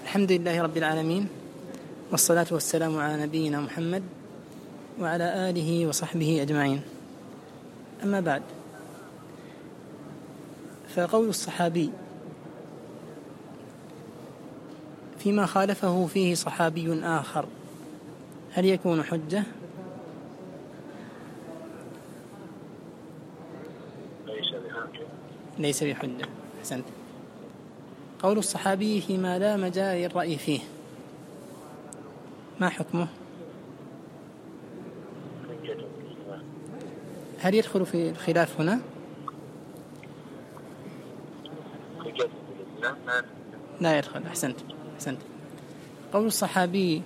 الحمد لله رب العالمين، والصلاة والسلام على نبينا محمد وعلى آله وصحبه أجمعين. أما بعد، فقول الصحابي فيما خالفه فيه صحابي آخر هل يكون حجة؟ ليس بحجة. أحسنت. قول الصحابي فيما لا مجال للرأي فيه ما حكمه؟ هل يدخل في الخلاف هنا؟ لا يدخل. أحسنت. قول الصحابي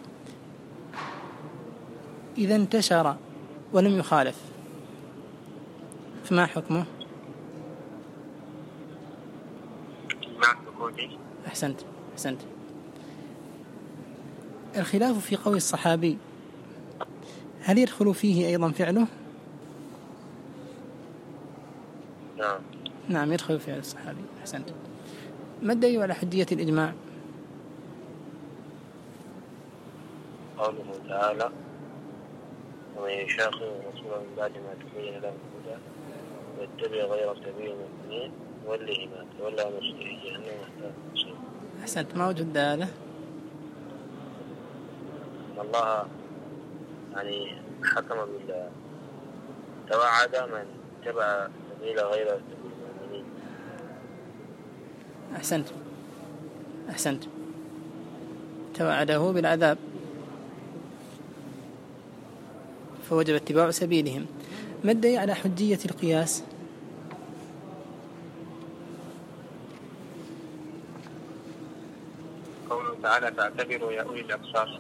إذا انتشر ولم يخالف فما حكمه؟ أحسنت. الخلاف في قول الصحابي هل يدخل فيه أيضا فعله؟ نعم يدخل فعل الصحابي. أحسنت. ما الدليل على حجية الإجماع؟ قوله تعالى: ومن يشاقق الرسول من بعد ما تبين له الهدى ويتبع غير سبيل المؤمنين نوله ما تولى ونصله جهنم وساءت مصيرا. أحسنت. ما وجه الدلالة؟ أن الله حكم توعد من اتبع سبيل غير سبيل المؤمنين. أحسنت. توعده بالعذاب فوجب اتباع سبيلهم. ما الدليل على حجية القياس؟ قوله تعالى: فاعتبروا يا أولي الأبصار.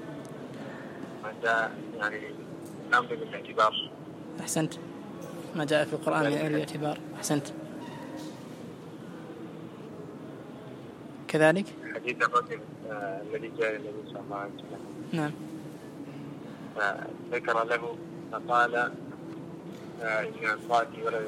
هذا الأمر بالاعتبار. أحسنت. ما جاء في القرآن يا أولي الاعتبار. أحسنت. كذلك حديث الرجل الذي جاء النبي صلى الله عليه وسلم. نعم. ذكر له فقال: إن أنصاتي ولد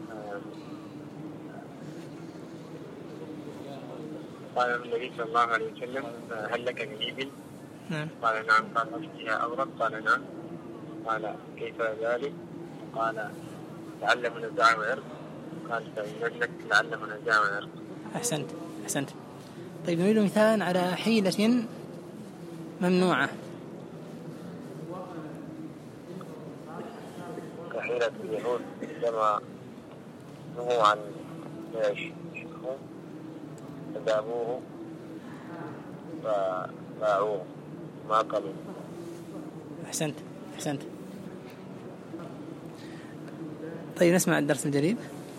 قال النبي صلى الله عليه وسلم: هل لك من إبل؟ نعم. قال: نعم. قال: فيها أورق؟ قال: نعم. قال: كيف ذلك؟ قال: لعل من الزعم عرق. قال: فإن لك لعل من الزعم عرق. أحسنت. طيب نريد مثالا على حيلة ممنوعة. كحيلة اليهود عندما نهوا عن يشركون فذابوه فباعوه ما قبل. أحسنت. طيب نسمع الدرس الجديد.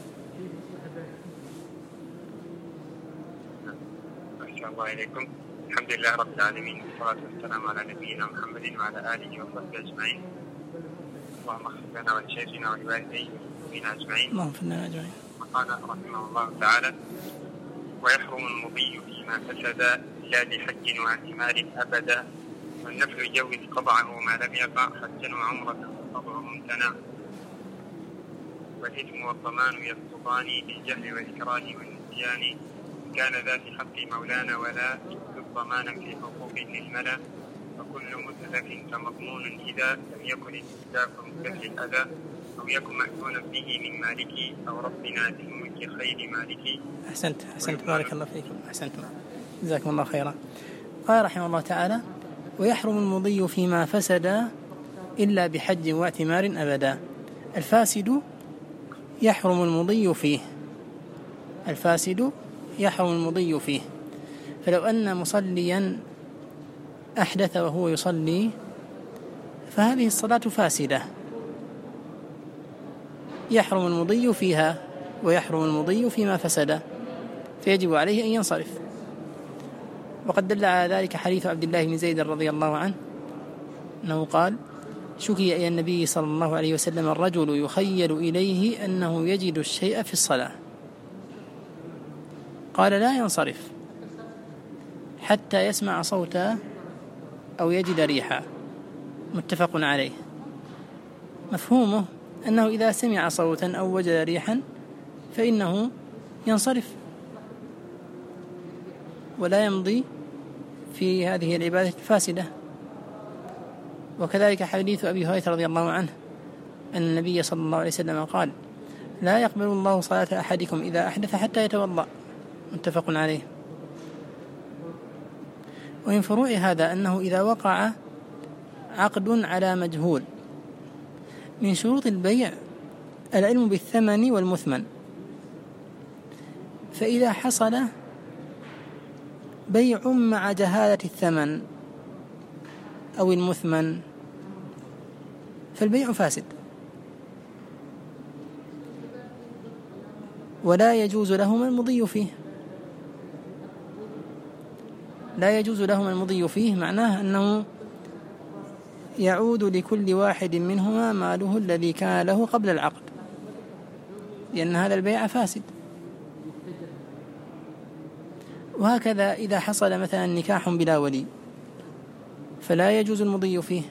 الله إليكم. الحمد لله رب العالمين، والصلاة والسلام على نبينا محمد وعلى آله وصحبه أجمعين. اللهم اغفر لنا ولشيخنا ولوالديه والمسلمين أجمعين. اللهم اغفر لنا أجمعين. وقال رحمه الله تعالى: ويحرم المضي فيما فسد إلا لحج واعتمار أبدا، والنفل يجوز قطعه ما لم يقع حجا وعمرة قطعه ممتنع، والإثم والضمان يسقطان بالجهل والإكراه والنسيان، كان ذا في حق مولانا ولا يكتب ضمانا في حقوق الملا، وكل متلف فمضمون إذا لم يكن الاستلاف مستهل الأذى أو يكن مأذونا به من مالك أو ربنا في الملك خير مالك. أحسنت. بارك الله فيكم. أحسنتم. جزاكم الله خيرا. قال رحمه الله تعالى: ويحرم المضي فيما فسد إلا بحج واعتمار أبدا. الفاسد يحرم المضي فيه. فلو أن مصليا أحدث وهو يصلي فهذه الصلاة فاسدة، يحرم المضي فيها ويحرم المضي فيما فسد، فيجب عليه أن ينصرف. وقد دل على ذلك حديث عبد الله بن زيد رضي الله عنه أنه قال: شكي إلى النبي صلى الله عليه وسلم الرجل يخيل إليه أنه يجد الشيء في الصلاة، قال: لا ينصرف حتى يسمع صوتا أو يجد ريحا. متفق عليه. مفهومه أنه إذا سمع صوتا أو وجد ريحا فإنه ينصرف ولا يمضي في هذه العبادة الفاسدة. وكذلك حديث أبي هريرة رضي الله عنه أن النبي صلى الله عليه وسلم قال: لا يقبل الله صلاة أحدكم إذا أحدث حتى يتوضأ، متفق عليه. ومن فروع هذا أنه إذا وقع عقد على مجهول من شروط البيع العلم بالثمن والمثمن، فإذا حصل بيع مع جهالة الثمن أو المثمن فالبيع فاسد، ولا يجوز لهما المضي فيه. لا يجوز لهما المضي فيه معناه أنه يعود لكل واحد منهما ماله الذي كان له قبل العقد، لأن هذا البيع فاسد. وهكذا إذا حصل مثلا نكاح بلا ولي فلا يجوز المضي فيه.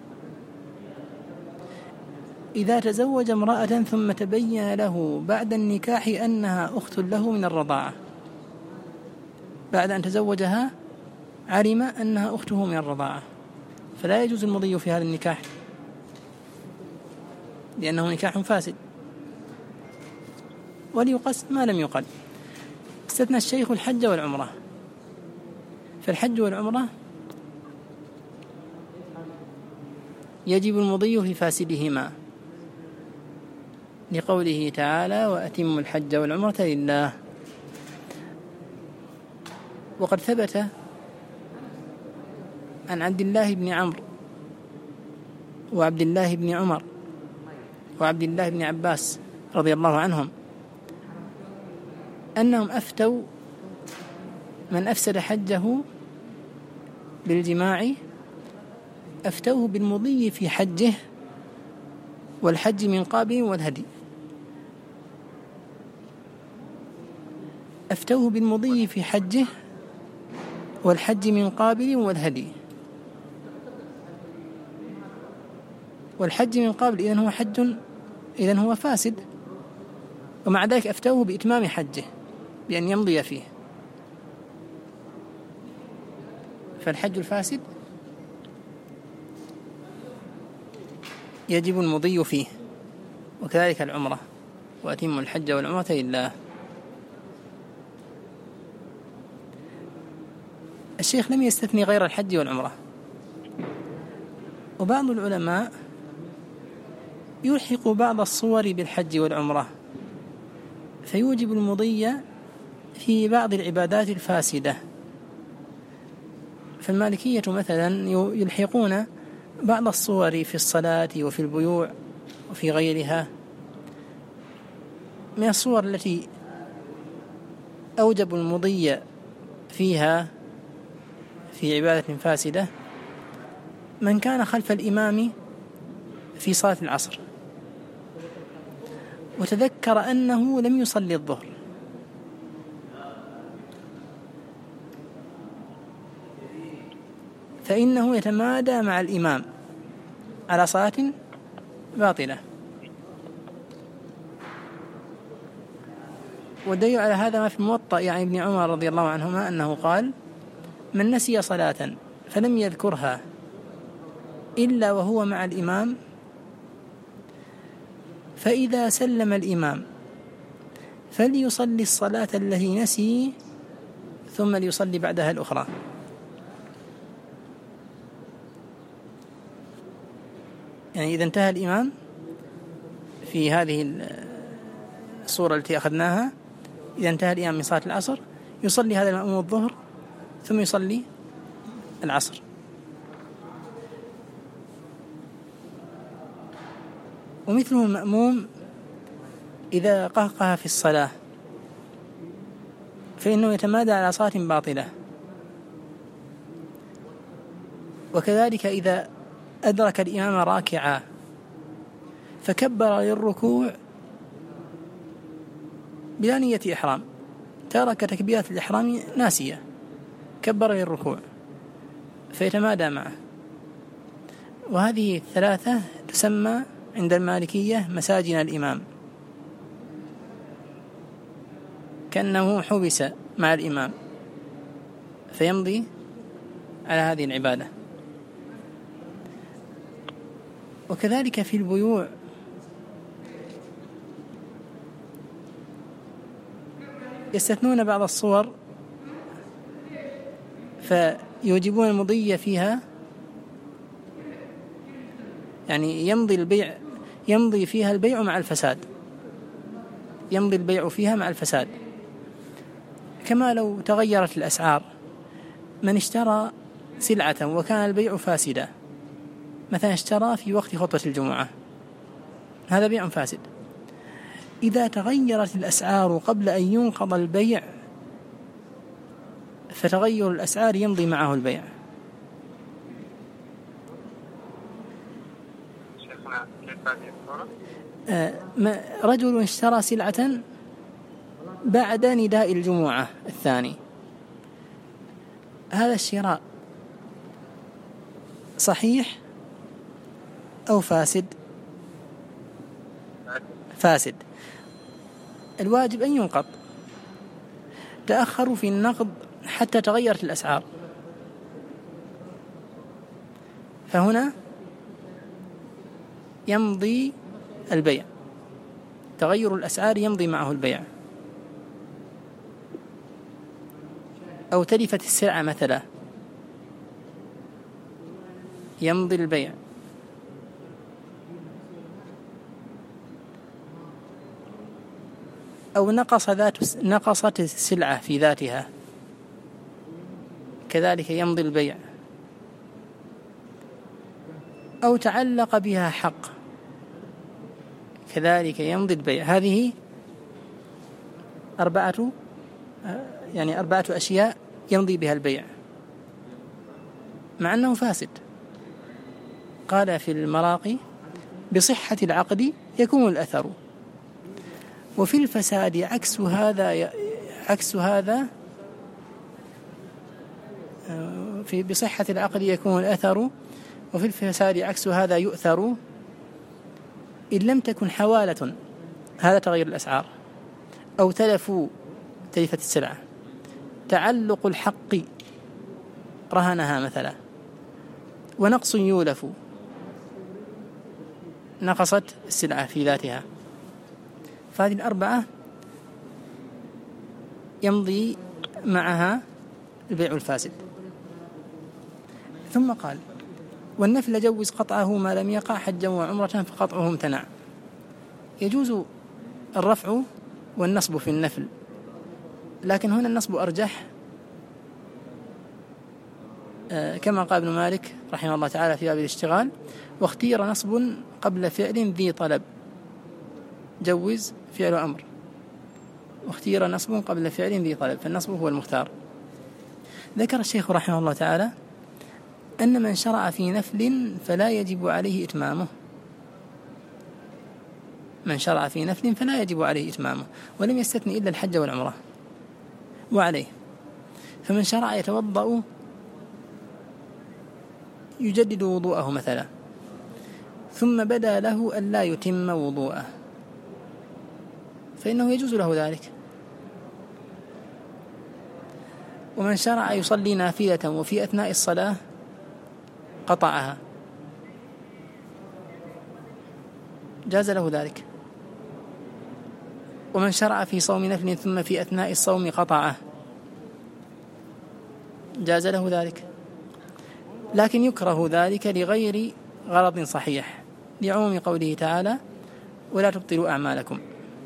إذا تزوج امرأة ثم تبين له بعد النكاح أنها أخت له من الرضاعة، بعد أن تزوجها علم أنها أخته من الرضاعة، فلا يجوز المضي في هذا النكاح لأنه نكاح فاسد. وليقص ما لم يقل. استثنى الشيخ الحج والعمرة، فالحج والعمرة يجب المضي في فاسدهما لقوله تعالى: وأتموا الحج والعمرة لله. وقد ثبت عن عبد الله بن عمرو وعبد الله بن عمر وعبد الله بن عباس رضي الله عنهم أنهم أفتوا من أفسد حجه بالجماع، أفتوه بالمضي في حجه والحج من قابل والهدي. أفتوه بالمضي في حجه والحج من قابل والهدي. والحج من قابل إذن هو حج، إذن هو فاسد، ومع ذلك أفتوه بإتمام حجه بأن يمضي فيه. فالحج الفاسد يجب المضي فيه، وكذلك العمرة: وأتموا الحج والعمرة لله. الشيخ لم يستثني غير الحج والعمرة. وبعض العلماء يلحق بعض الصور بالحج والعمرة فيوجب المضي في بعض العبادات الفاسدة. فالمالكية مثلا يلحقون بعض الصور في الصلاة وفي البيوع وفي غيرها من الصور التي أوجب المضي فيها في عبادة فاسدة من كان خلف الإمام في صلاة العصر وتذكر أنه لم يصلي الظهر، فإنه يتمادى مع الإمام على صلاة باطلة. والدليل على هذا ما في الموطأ يعني ابن عمر رضي الله عنهما أنه قال: من نسي صلاة فلم يذكرها إلا وهو مع الإمام فإذا سلم الإمام فليصلي الصلاة التي نسي ثم ليصلي بعدها الأخرى. يعني إذا انتهى الإمام في هذه الصورة التي أخذناها، إذا انتهى الإمام من صلاة العصر يصلي هذا المأموم الظهر ثم يصلي العصر. ومثله المأموم إذا قهقه في الصلاة فإنه يتمادى على صلاة باطلة. وكذلك إذا أدرك الإمام راكعا فكبر للركوع بلا نية إحرام، ترك تكبيرة الإحرام ناسية، كبر للركوع فيتمادى معه. وهذه الثلاثة تسمى عند المالكية مساجن الإمام، كأنه حبس مع الإمام فيمضي على هذه العبادة. وكذلك في البيوع يستثنون بعض الصور فيوجبون المضي فيها، يعني يمضي فيها البيع مع الفساد، يمضي البيع فيها مع الفساد. كما لو تغيرت الأسعار، من اشترى سلعة وكان البيع فاسدا، مثلا اشترى في وقت خطبة الجمعة، هذا بيع فاسد. إذا تغيرت الأسعار قبل أن ينقض البيع فتغير الأسعار يمضي معه البيع. شيخنا كيف هذه الصورة؟ رجل اشترى سلعة بعد نداء الجمعة الثاني، هذا الشراء صحيح أو فاسد؟ فاسد. الواجب أن ينقض. تأخروا في النقض حتى تغيرت الأسعار، فهنا يمضي البيع، تغير الأسعار يمضي معه البيع. أو تلفت السلعة مثلا يمضي البيع. أو نقصت السلعة في ذاتها كذلك يمضي البيع. أو تعلق بها حق كذلك يمضي البيع. هذه أربعة أشياء يمضي بها البيع مع أنه فاسد. قال في المراقي: بصحة العقد يكون الأثر، وفي الفساد عكس هذا بصحة العقد يكون الأثر، وفي الفساد عكس هذا يؤثر، إن لم تكن حوالة، هذا تغير الأسعار، أو تلفت السلعة، تعلق الحق رهنها مثلا، ونقص يولف، نقصت السلعة في ذاتها. فهذه الأربعة يمضي معها البيع الفاسد. ثم قال: والنفل جوز قطعه ما لم يقع حجا وعمرة فقطعه امتنع. يجوز الرفع والنصب في النفل، لكن هنا النصب أرجح، كما قال ابن مالك رحمه الله تعالى في باب الاشتغال: واختير نصب قبل فعل ذي طلب. جوز فعل أمر، واختير نصب قبل فعل ذي طلب، فالنصب هو المختار. ذكر الشيخ رحمه الله تعالى أن من شرع في نفل فلا يجب عليه إتمامه، من شرع في نفل فلا يجب عليه إتمامه، ولم يستثن إلا الحج والعمرة. وعليه فمن شرع يتوضأ يجدد وضوءه مثلا، ثم بدا له أن لا يتم وضوءه، فإنه يجوز له ذلك. ومن شرع يصلي نافلة وفي أثناء الصلاة قطعها، جاز له ذلك. ومن شرع في صوم نفل ثم في أثناء الصوم قطعه، جاز له ذلك، لكن يكره ذلك لغير غرض صحيح، لعموم قوله تعالى: ولا تبطلوا أعمالكم.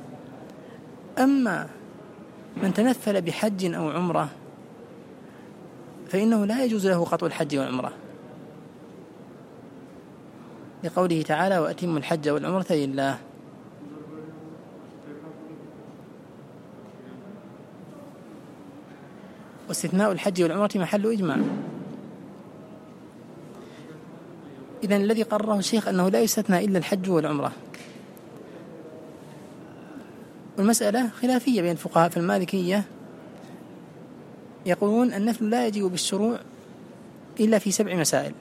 أما من تنفل بحج أو عمرة فإنه لا يجوز له قطع الحج والعمرة، لقوله تعالى: وأتموا الحج والعمرة لله. واستثناء الحج والعمرة محل إجماع. إذن الذي قرره الشيخ أنه لا يستثنى إلا الحج والعمرة. والمسألة خلافية بين الفقهاء، في المالكية يقولون النفل لا يجب بالشروع إلا في 7 مسائل،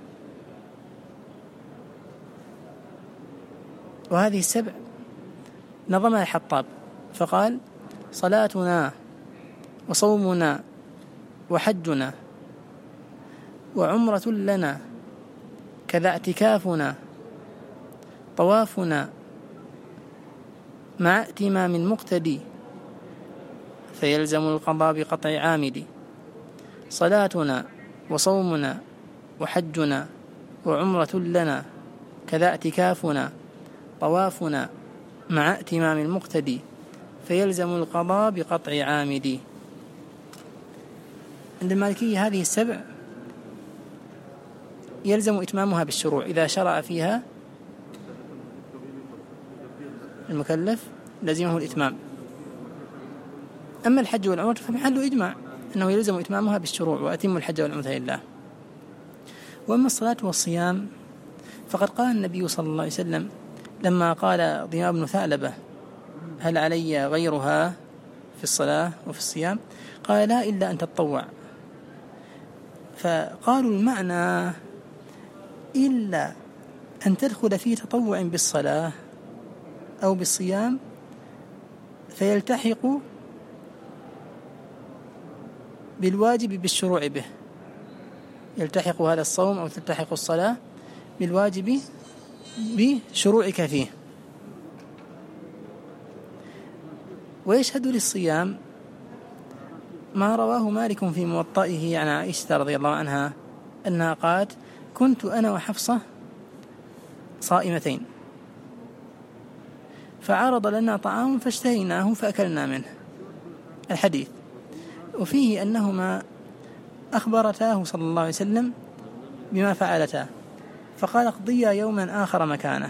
وهذه 7 نظمها الحطاب فقال: صلاتنا وصومنا وحجنا وعمرة لنا كذا اعتكافنا طوافنا مع ائتمام المقتدي فيلزم القضاء بقطع عامل صلاتنا وصومنا وحجنا وعمرة لنا كذا اعتكافنا طوافنا مع ائتمام المقتدي فيلزم القضاء بقطع عامل. عند المالكية هذه السبع يلزم إتمامها بالشروع، إذا شرع فيها المكلف لزمه الإتمام. أما الحج والعمرة فمحل إجماع أنه يلزم إتمامها بالشروع، وأتم الحج والعمرة لله. وأما الصلاة والصيام فقد قال النبي صلى الله عليه وسلم لما قال ضياء بن ثعلبة هل علي غيرها في الصلاة وفي الصيام؟ قال لا إلا أن تتطوع. فقالوا المعنى إلا أن تدخل في تطوع بالصلاة أو بالصيام فيلتحق بالواجب بالشروع به، يلتحق هذا الصوم أو تلتحق الصلاة بالواجب بشروعك فيه. ويشهد للصيام ما رواه مالك في موطئه عن عائشة رضي الله عنها أنها قالت كنت أنا وحفصة صائمتين فعرض لنا طعام فاشتهيناه فأكلنا منه. الحديث وفيه أنهما أخبرتاه صلى الله عليه وسلم بما فعلتا فقال اقضيا يوما آخر مكانه.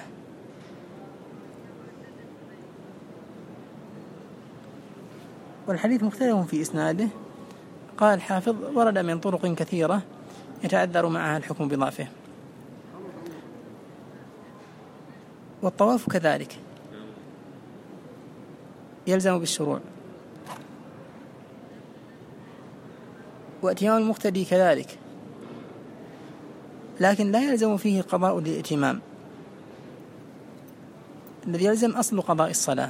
والحديث مختلف في إسناده. قال الحافظ ورد من طرق كثيرة يتعذر معها الحكم بضعفه. والطواف كذلك يلزم بالشروع، واتيان المقتدي كذلك، لكن لا يلزم فيه قضاء للإتمام. الذي يلزم أصل قضاء الصلاة،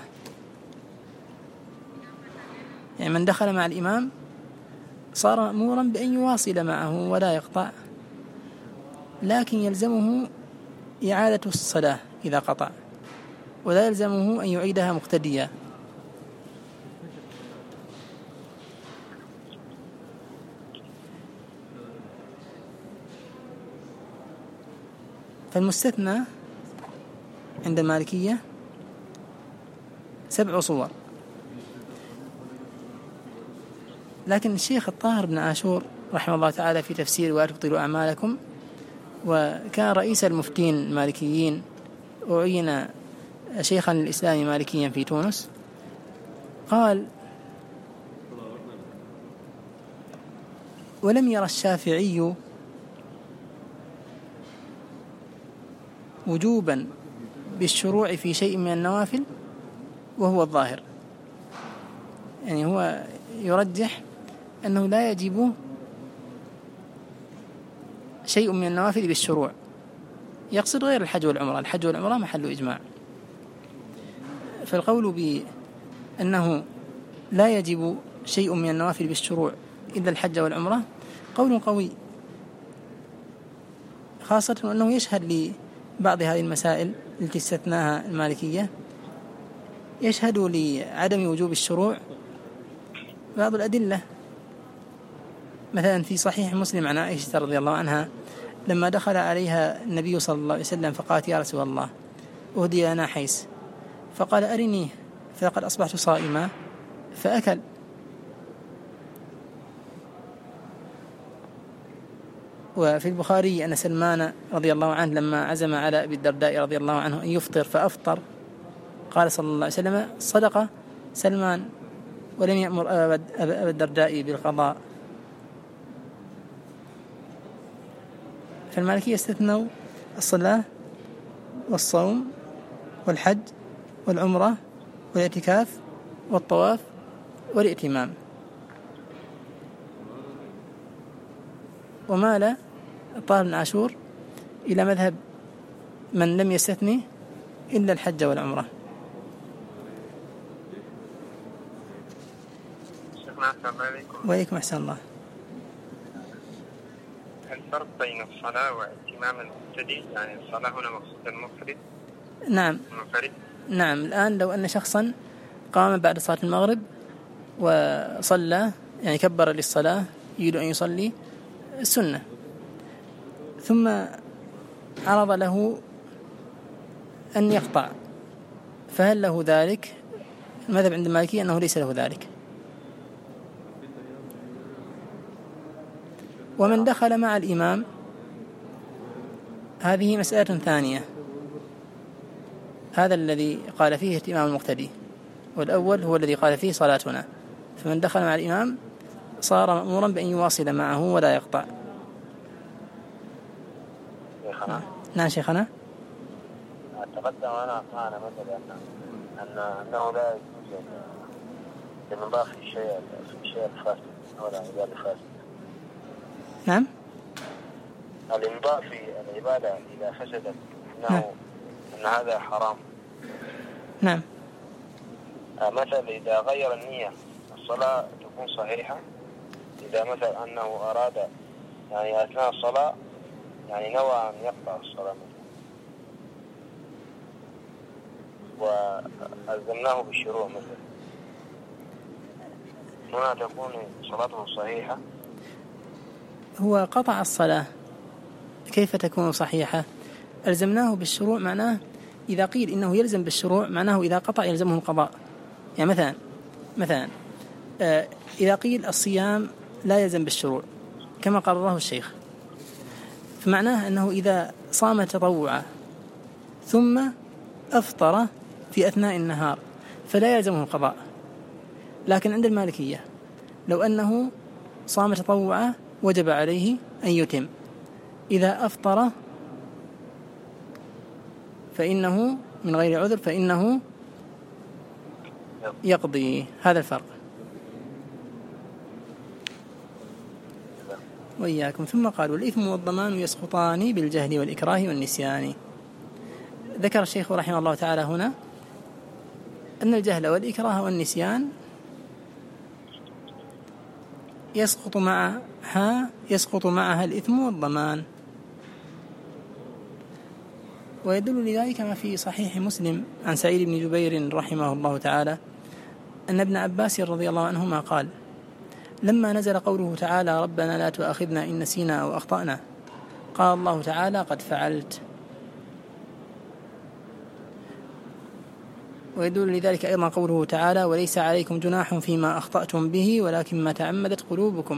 يعني من دخل مع الإمام صار مأمورا بأن يواصل معه ولا يقطع، لكن يلزمه إعادة الصلاة إذا قطع، ولا يلزمه أن يعيدها مقتديا. فالمستثنى عند المالكية 7 صور. لكن الشيخ الطاهر بن عاشور رحمه الله تعالى في تفسير ولا تبطلوا أعمالكم، وكان رئيس المفتين المالكيين وعين شيخا للإسلام مالكيا في تونس، قال ولم يرى الشافعي وجوبا بالشروع في شيء من النوافل وهو الظاهر، يعني هو يرجح أنه لا يجب شيء من النوافل بالشروع، يقصد غير الحج والعمرة. الحج والعمرة محل إجماع. فالقول بأنه لا يجب شيء من النوافل بالشروع إلا الحج والعمرة قول قوي، خاصة أنه يشهد لبعض هذه المسائل التي استثناها المالكية، يشهد لعدم وجوب الشروع بعض الأدلة. مثلا في صحيح مسلم عن عائشة رضي الله عنها لما دخل عليها النبي صلى الله عليه وسلم فقالت يا رسول الله أهدي لنا حيس، فقال أرنيه فقد أصبحت صائما فأكل. وفي البخاري أن سلمان رضي الله عنه لما عزم على أبي الدرداء رضي الله عنه أن يفطر فأفطر قال صلى الله عليه وسلم صدق سلمان ولم يأمر أبا الدرداء بالقضاء. فالمالكية استثنوا الصلاة والصوم والحج والعمرة والاعتكاف والطواف والائتمام، ومال طاهر بن عاشور إلى مذهب من لم يستثني إلا الحج والعمرة. السلام عليكم. وعليكم السلام الله. هل فرق بين الصلاة واتمام المقتدي؟ يعني الصلاة هنا مقصود المفرد؟ نعم المنفرد. نعم. الآن لو أن شخصا قام بعد صلاة المغرب وصلى، يعني كبر للصلاة يريد أن يصلي السنة، ثم عرض له أن يقطع، فهل له ذلك؟ المذهب عند المالكية أنه ليس له ذلك. ومن دخل مع الإمام هذه مسألة ثانية، هذا الذي قال فيه اتمام المقتدي، والأول هو الذي قال فيه صلاتنا. فمن دخل مع الإمام صار مأمورا بأن يواصل معه ولا يقطع. شيخنا. نعم شيخنا. تقدم أنا مثلا أنه لا يجوز الإنضاف في الشيء الفاسد ولا العبادة الفاسد. نعم. الإنضاف في العبادة إذا فسدت أن هذا حرام. نعم. مثلا إذا غير النية الصلاة تكون صحيحة. إذا مثلا أنه أراد يعني أثناء الصلاة يعني نوى أن يقطع الصلاة وألزمناه بالشروع مثلا، هنا تكون صلاته صحيحة. هو قطع الصلاة كيف تكون صحيحة؟ ألزمناه بالشروع معناه إذا قيل إنه يلزم بالشروع معناه إذا قطع يلزمه القضاء. يعني مثلا إذا قيل الصيام لا يلزم بالشروع كما قرره الشيخ، فمعناه أنه إذا صام تطوعا ثم أفطر في أثناء النهار فلا يلزمه القضاء. لكن عند المالكية لو أنه صام تطوعا وجب عليه أن يتم، إذا أفطر فإنه من غير عذر فإنه يقضي. هذا الفرق. وإياكم. ثم قالوا الإثم والضمان يسقطان بالجهل والإكراه والنسيان. ذكر الشيخ رحمه الله تعالى هنا أن الجهل والإكراه والنسيان يسقط معها الإثم والضمان. ويدل لذلك ما في صحيح مسلم عن سعيد بن جبير رحمه الله تعالى أن ابن عباس رضي الله عنهما قال لما نزل قوله تعالى ربنا لا تؤاخذنا إن نسينا أو أخطأنا قال الله تعالى قد فعلت. ويدل لذلك أيضا قوله تعالى وليس عليكم جناح فيما أخطأتم به ولكن ما تعمدت قلوبكم.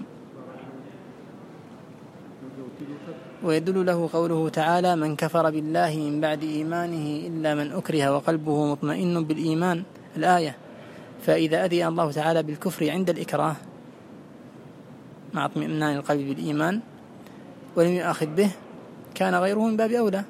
ويدل له قوله تعالى من كفر بالله من بعد إيمانه إلا من أكره وقلبه مطمئن بالإيمان الآية. فإذا أذن الله تعالى بالكفر عند الإكراه مع اطمئنان القلب بالإيمان ولم يؤاخذ به كان غيره من باب أولى.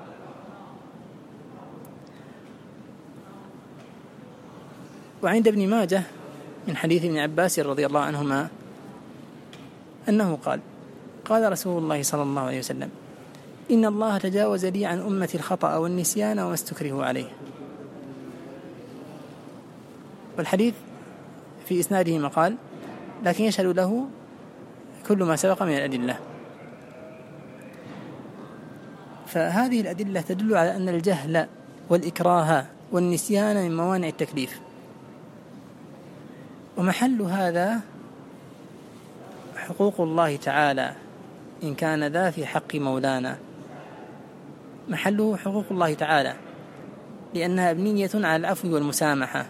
وعند ابن ماجه من حديث ابن عباس رضي الله عنهما أنه قال رسول الله صلى الله عليه وسلم إن الله تجاوز لي عن أمتي الخطأ والنسيان وما استكرهوا عليه. والحديث في إسناده مقال لكن يشهد له كل ما سبق من الأدلة. فهذه الأدلة تدل على أن الجهل والإكراه والنسيان من موانع التكليف، ومحل هذا حقوق الله تعالى إن كان ذا في حق مولانا، محله حقوق الله تعالى لأنها مبنية على العفو والمسامحة.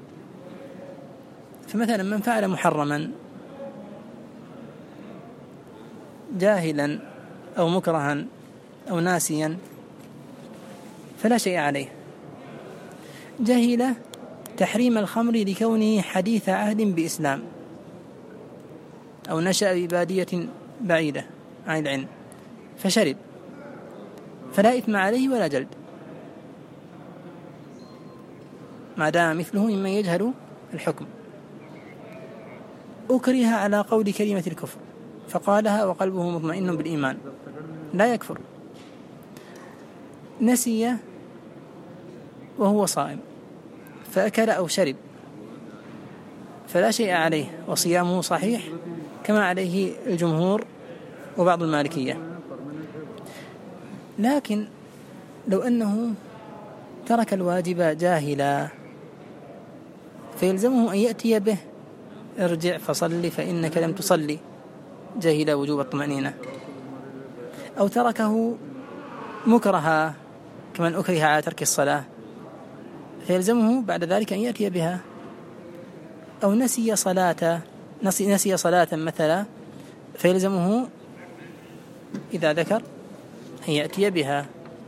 فمثلا من فعل محرما جاهلا أو مكرها أو ناسيا فلا شيء عليه. جهل تحريم الخمر لكونه حديث عهد بإسلام أو نشأ ببادية بعيدة عن العلم فشرب فلا إثم عليه ولا جلد ما دام مثله ممن يجهل الحكم. أكره على قول كلمة الكفر فقالها وقلبه مطمئن بالإيمان لا يكفر. نسي وهو صائم فأكل أو شرب فلا شيء عليه وصيامه صحيح كما عليه الجمهور وبعض المالكية. لكن لو أنه ترك الواجب جاهلا فيلزمه أن يأتي به: ارجع فصل فإنك لم تصلي، جاهل وجوب الطمأنينة. أو تركه مكرها كمن أكره على ترك الصلاة فيلزمه بعد ذلك أن يأتي بها. أو نسي صلاة مثلا فيلزمه إذا ذكر أن يأتي بها.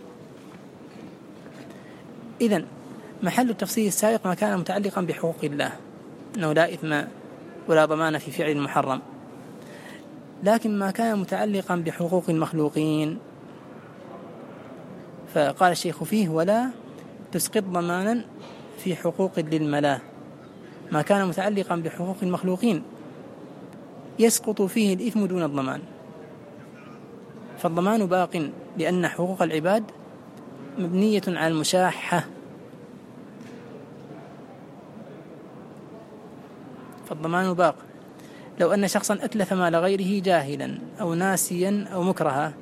إذن محل التفصيل السابق ما كان متعلقا بحقوق الله، أنه لا إثم ولا ضمان في فعل المحرم. لكن ما كان متعلقا بحقوق المخلوقين فقال الشيخ فيه: ولا تسقط ضمانا في حقوق للملاة. ما كان متعلقا بحقوق المخلوقين يسقط فيه الإثم دون الضمان، فالضمان باق لأن حقوق العباد مبنية على المشاحة، فالضمان باق. لو أن شخصا أتلف مال غيره جاهلا أو ناسيا أو مكرها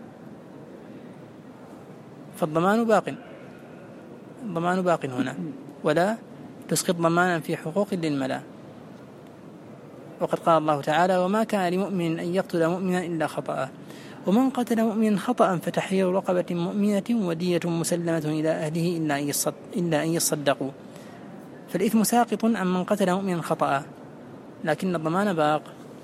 فالضمان باق، الضمان باق هنا. ولا تسقط ضمانا في حقوق للملا. وقد قال الله تعالى: وما كان لمؤمن أن يقتل مؤمنا إلا خطأ، ومن قتل مؤمنا خطأ فتحرير رقبة مؤمنة ودية مسلمة إلى أهله إلا أن يصدقوا. فالإثم ساقط عن من قتل مؤمنا خطأ، لكن الضمان باق.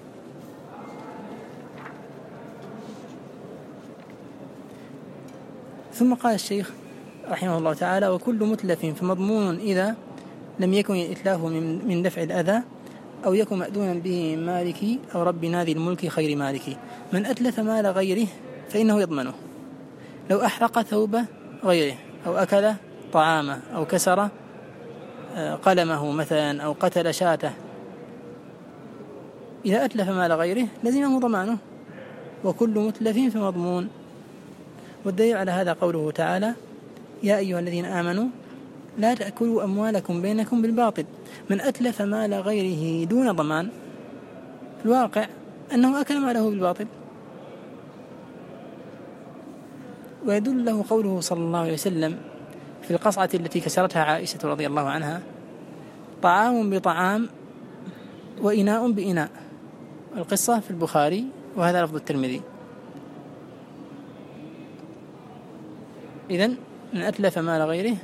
ثم قال الشيخ رحمه الله تعالى: وكل متلف فمضمون إذا لم يكن الإتلاف من دفع الأذى أو يكن مأذونا به من مالك أو رب ذي الملك خير مالك. من أتلف مال غيره فإنه يضمنه. لو أحرق ثوب غيره أو أكل طعامه أو كسر قلمه مثلا أو قتل شاته، إذا أتلف مال غيره لزمه ضمانه. وكل متلف فمضمون. والدليل على هذا قوله تعالى: يا أيها الذين آمنوا لا تأكلوا أموالكم بينكم بالباطل. من أتلف مال غيره دون ضمان الواقع أنه أكل ماله بالباطل. ويدل له قوله صلى الله عليه وسلم في القصعة التي كسرتها عائشة رضي الله عنها: طعام بطعام وإناء بإناء. القصة في البخاري وهذا لفظ الترمذي. إذن من أتلف مال غيره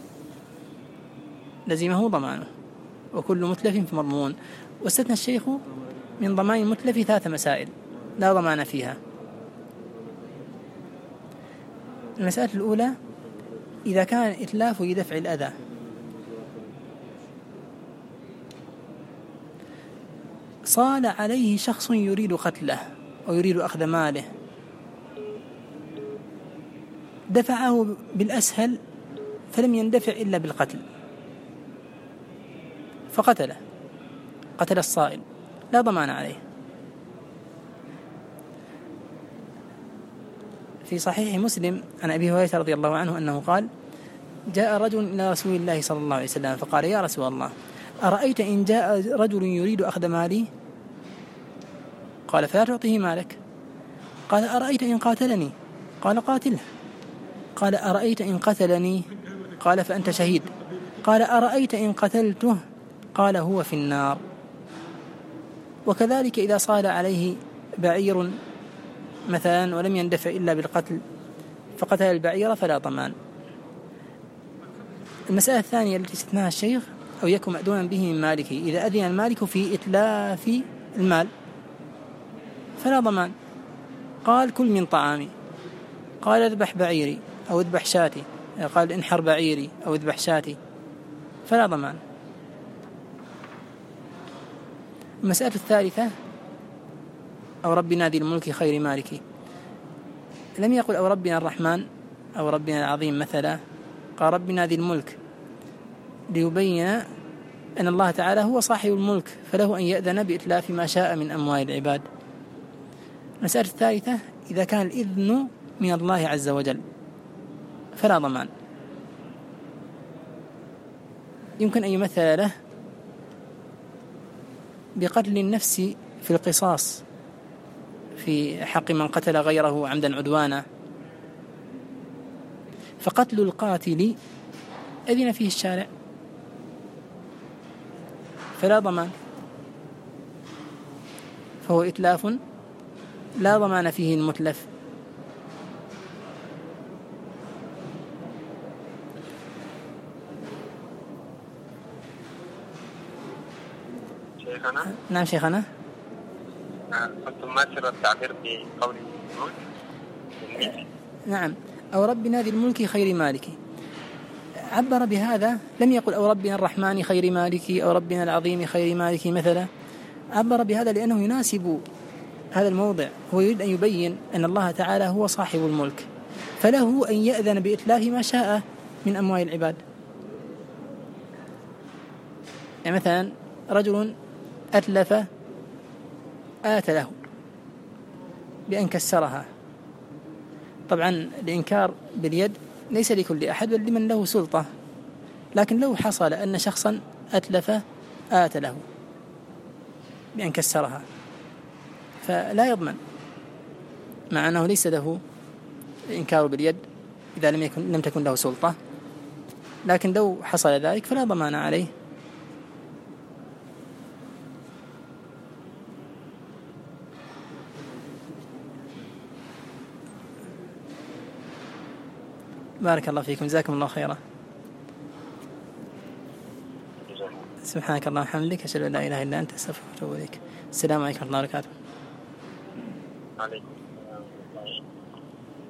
لزمه ضمانه. وكل متلف فمضمون. واستثنى الشيخ من ضمان المتلف 3 مسائل لا ضمان فيها. المسألة الأولى: إذا كان الإتلاف لدفع الأذى، صال عليه شخص يريد قتله أو يريد أخذ ماله، دفعه بالأسهل فلم يندفع إلا بالقتل فقتله، قتل الصائل، لا ضمان عليه. في صحيح مسلم عن أبي هريرة رضي الله عنه أنه قال: جاء رجل إلى رسول الله صلى الله عليه وسلم فقال: يا رسول الله، أرأيت إن جاء رجل يريد أخذ مالي؟ قال: فلا تعطيه مالك. قال: أرأيت إن قاتلني؟ قال: قاتله. قال: أرأيت إن قتلني؟ قال: فأنت شهيد. قال: أرأيت إن قتلته؟ قال: هو في النار. وكذلك إذا صال عليه بعير مثلا ولم يندفع إلا بالقتل فقتل البعير فلا ضمان. المسألة الثانية التي استثناها الشيخ: أو يكن مأذونا به من مالكه. إذا أذن المالك في إتلاف المال فلا ضمان. قال: كل من طعامي، قال: اذبح بعيري أو اذبح شاتي، قال: انحر بعيري أو اذبح شاتي، فلا ضمان. المسألة الثالثة: أو ربنا ذي الملك خير مالك. لم يقل أو ربنا الرحمن أو ربنا العظيم مثلا، قال ربنا ذي الملك ليبين أن الله تعالى هو صاحب الملك فله أن يأذن بإتلاف ما شاء من أموال العباد. المسألة الثالثة: إذا كان الإذن من الله عز وجل فلا ضمان. يمكن أن يمثل له بقتل النفس في القصاص في حق من قتل غيره عمدا عدوانا. فقتل القاتل أذن فيه الشارع فلا ضمان، فهو إتلاف لا ضمان فيه المتلف. شيخنا. نعم شيخنا. كنتم ما سر التعبير بقول الملك؟ نعم، أو ربنا ذي الملك خير مالك، عبر بهذا، لم يقل أو ربنا الرحمن خير مالك أو ربنا العظيم خير مالك مثلا، عبر بهذا لأنه يناسب هذا الموضع. هو يريد أن يبين أن الله تعالى هو صاحب الملك، فله أن يأذن بإتلاف ما شاء من أموال العباد. يعني مثلا رجل أتلف آت له بأن كسرها، طبعا الإنكار باليد ليس لكل أحد بل لمن له سلطة، لكن لو حصل أن شخصا أتلف آت له بأن كسرها فلا يضمن، مع أنه ليس له إنكار باليد إذا لم تكن له سلطة، لكن لو حصل ذلك فلا ضمان عليه. بارك الله فيكم، جزاكم الله خيرا. سبحانك اللهم وبحمدك، أشهد أن لا إله إلا أنت، أستغفرك وأتوب إليك. السلام عليكم ورحمة الله وبركاته. عليكم.